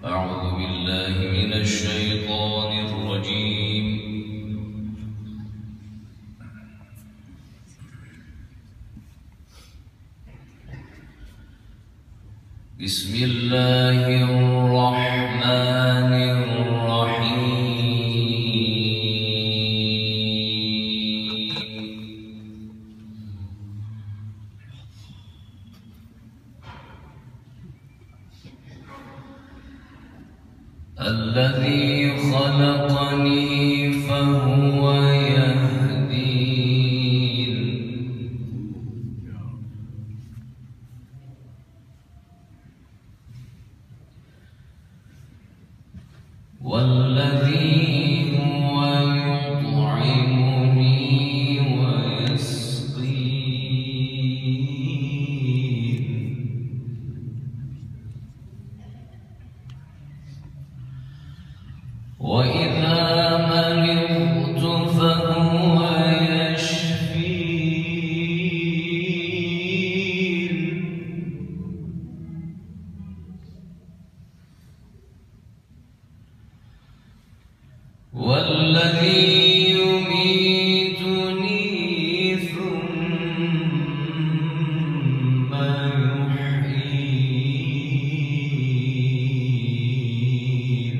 أعوذ بالله من الشيطان الرجيم. بسم الله الرحمن الذي خلقني فهو يهدين والذي هو يطعمني ويسقين وإذا مرضت فهو يشفين والذي يميتني ثم يحيين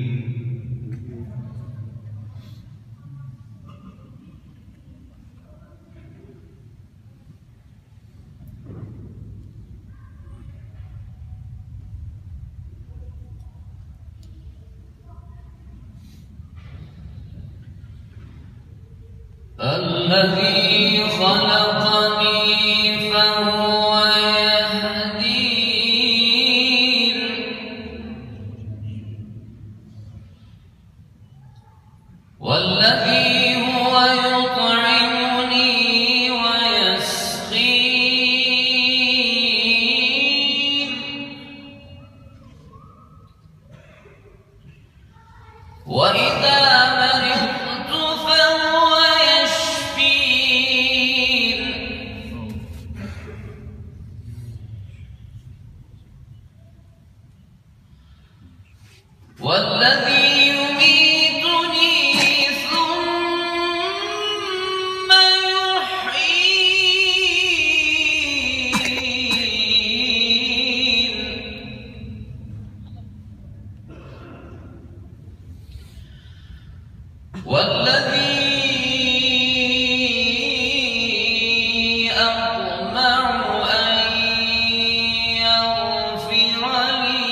الذي خلقني فهو يهدين والذي هو يطعمني ويسقين وإذا مرضت فهو يشفين والذي يميتني ثم يحيين والذي أطمع أن يغفر لي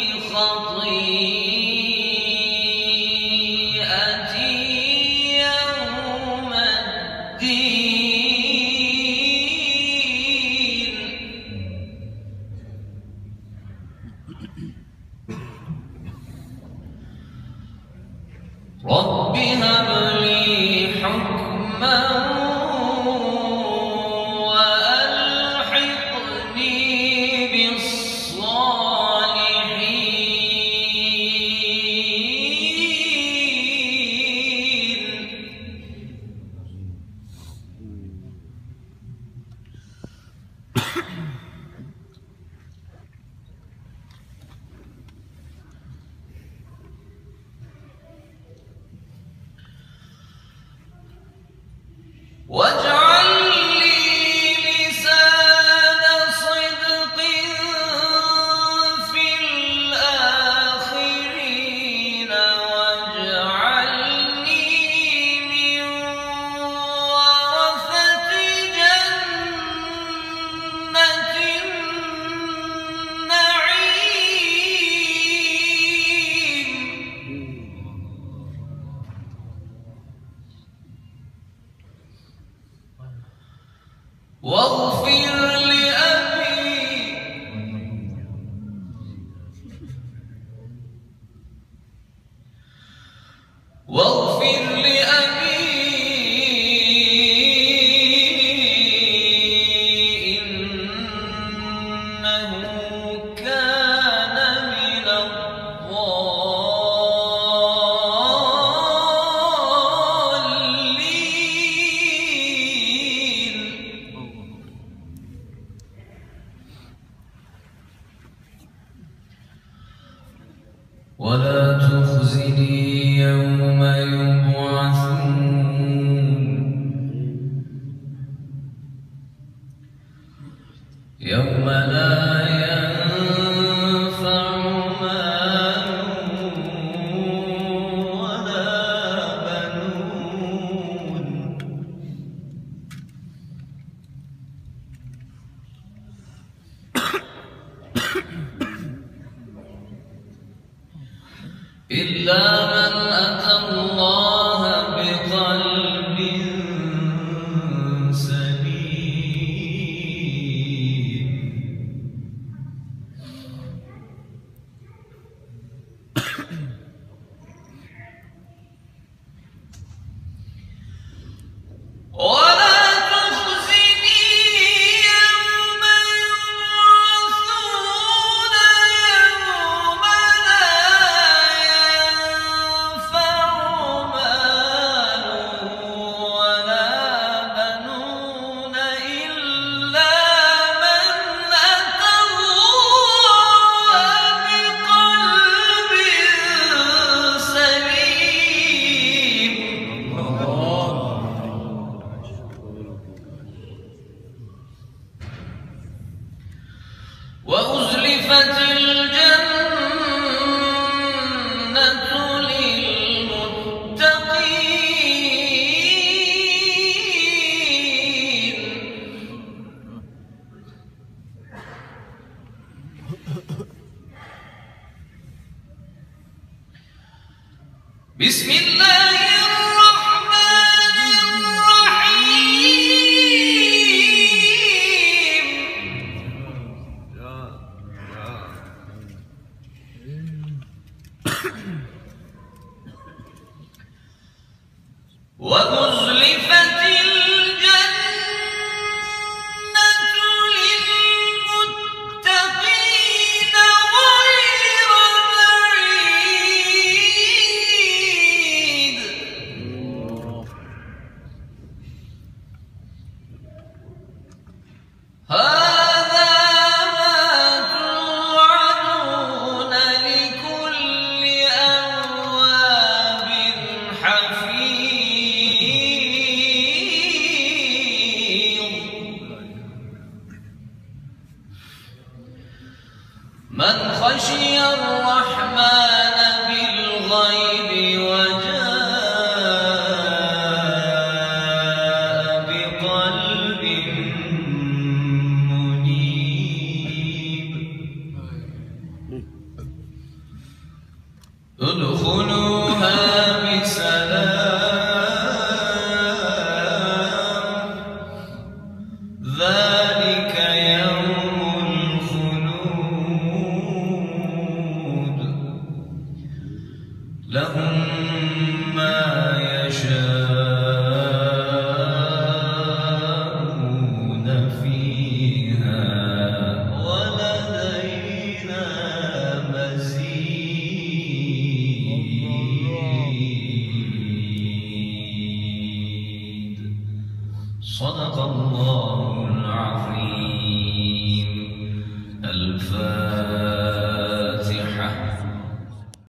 خطيئتي يوم الدين رب هب لي حكما وألحقني بالصالحين واجعل لي لسان صدق في الآخرين واجعلني من ورثة جنة النعيم واغفر لأبي إنه كان من الضالين ولا تخزني يوم يبعثون يوم لا ينفع مال ولا بنون إلا من أتى الله بقلب سليم. ولا تخزني يوم يبعثون يوم لا ينفع مال ولا بنون إلا من أتى الله بقلب سليم. وأزلفت الجنة للمتقين. بسم الله الرحمن الرحيم. وأزلفت الجنة للمتقين غير بعيد. هذا ما توعدون لكل أواب حفيظ. من خشي الرحمن بالغيب وجاء بقلب منيب. ادخلوها بسلام ذلك يوم الخلود. لهم ما يشاءون فيها ولدينا مزيد. صدق الله العظيم. الفاتحة.